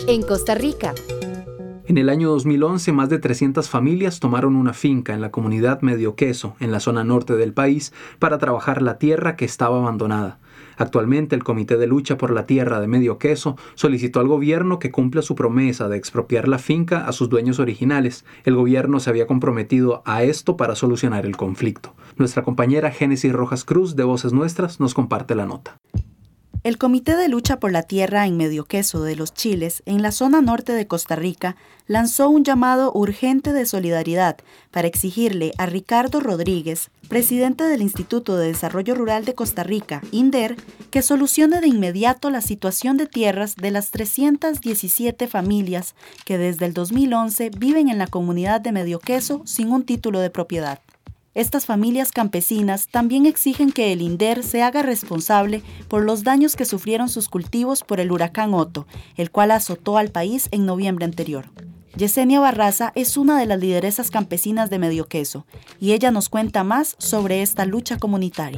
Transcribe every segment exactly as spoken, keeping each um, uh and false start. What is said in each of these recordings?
en Costa Rica. En el año dos mil once, más de trescientas familias tomaron una finca en la comunidad Medio Queso, en la zona norte del país, para trabajar la tierra que estaba abandonada. Actualmente, el Comité de Lucha por la Tierra de Medio Queso solicitó al gobierno que cumpla su promesa de expropiar la finca a sus dueños originales. El gobierno se había comprometido a esto para solucionar el conflicto. Nuestra compañera Génesis Rojas Cruz, de Voces Nuestras, nos comparte la nota. El Comité de Lucha por la Tierra en Medio Queso de Los Chiles, en la zona norte de Costa Rica, lanzó un llamado urgente de solidaridad para exigirle a Ricardo Rodríguez, presidente del Instituto de Desarrollo Rural de Costa Rica, INDER, que solucione de inmediato la situación de tierras de las trescientas diecisiete familias que desde el dos mil once viven en la comunidad de Medio Queso sin un título de propiedad. Estas familias campesinas también exigen que el INDER se haga responsable por los daños que sufrieron sus cultivos por el huracán Otto, el cual azotó al país en noviembre anterior. Yesenia Barraza es una de las lideresas campesinas de Medio Queso y ella nos cuenta más sobre esta lucha comunitaria.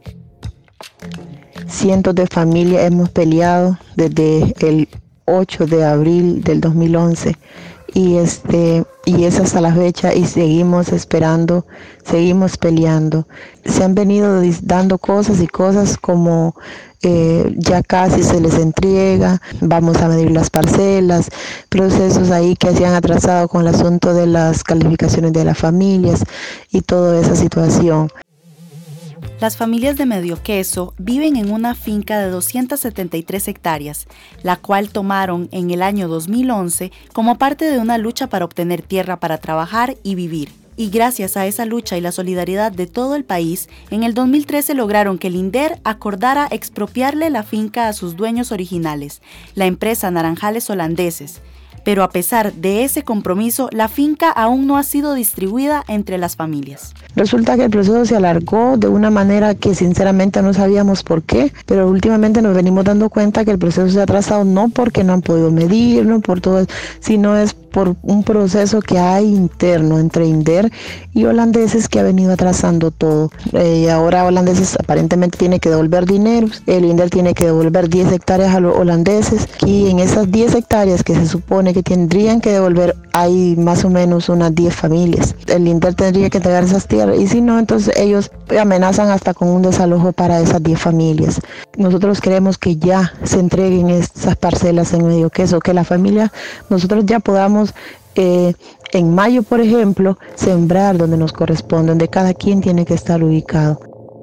Cientos de familias hemos peleado desde el ocho de abril del dos mil once y este y es hasta la fecha y seguimos esperando, seguimos peleando. Se han venido dando cosas y cosas como eh, ya casi se les entrega, vamos a medir las parcelas, procesos ahí que se han atrasado con el asunto de las calificaciones de las familias y toda esa situación. Las familias de Medio Queso viven en una finca de doscientas setenta y tres hectáreas, la cual tomaron en el año dos mil once como parte de una lucha para obtener tierra para trabajar y vivir. Y gracias a esa lucha y la solidaridad de todo el país, en el dos mil trece lograron que el INDER acordara expropiarle la finca a sus dueños originales, la empresa Naranjales Holandeses. Pero a pesar de ese compromiso, la finca aún no ha sido distribuida entre las familias. Resulta que el proceso se alargó de una manera que sinceramente no sabíamos por qué, pero últimamente nos venimos dando cuenta que el proceso se ha atrasado no porque no han podido medir, no por todo, sino es por un proceso que hay interno entre INDER y holandeses que ha venido atrasando todo. Eh, ahora holandeses aparentemente tiene que devolver dinero, el INDER tiene que devolver diez hectáreas a los holandeses y en esas diez hectáreas que se supone que tendrían que devolver hay más o menos unas diez familias. El INDER tendría que entregar esas tierras y si no, entonces ellos amenazan hasta con un desalojo para esas diez familias. Nosotros queremos que ya se entreguen esas parcelas en Medio Queso, que la familia, nosotros ya podamos Eh, en mayo, por ejemplo, sembrar donde nos corresponde, donde cada quien tiene que estar ubicado.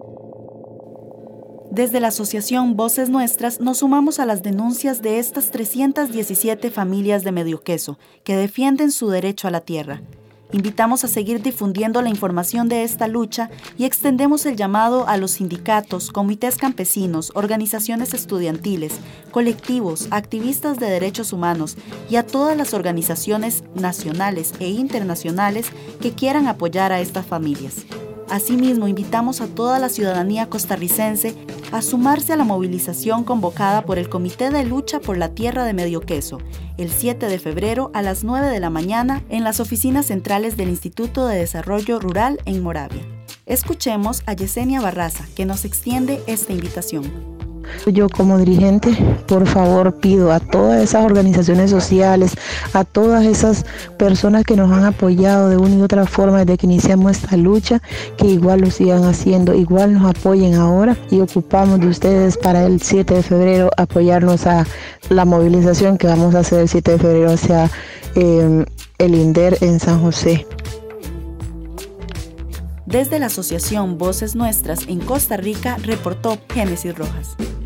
Desde la asociación Voces Nuestras nos sumamos a las denuncias de estas trescientas diecisiete familias de Medio Queso que defienden su derecho a la tierra. Invitamos a seguir difundiendo la información de esta lucha y extendemos el llamado a los sindicatos, comités campesinos, organizaciones estudiantiles, colectivos, activistas de derechos humanos y a todas las organizaciones nacionales e internacionales que quieran apoyar a estas familias. Asimismo, invitamos a toda la ciudadanía costarricense a sumarse a la movilización convocada por el Comité de Lucha por la Tierra de Medio Queso, el siete de febrero a las nueve de la mañana en las oficinas centrales del Instituto de Desarrollo Rural en Moravia. Escuchemos a Yesenia Barraza, que nos extiende esta invitación. Yo como dirigente, por favor, pido a todas esas organizaciones sociales, a todas esas personas que nos han apoyado de una y otra forma desde que iniciamos esta lucha, que igual lo sigan haciendo, igual nos apoyen ahora y ocupamos de ustedes para el siete de febrero apoyarnos a la movilización que vamos a hacer el siete de febrero hacia eh, el INDER en San José. Desde la asociación Voces Nuestras en Costa Rica, reportó Génesis Rojas.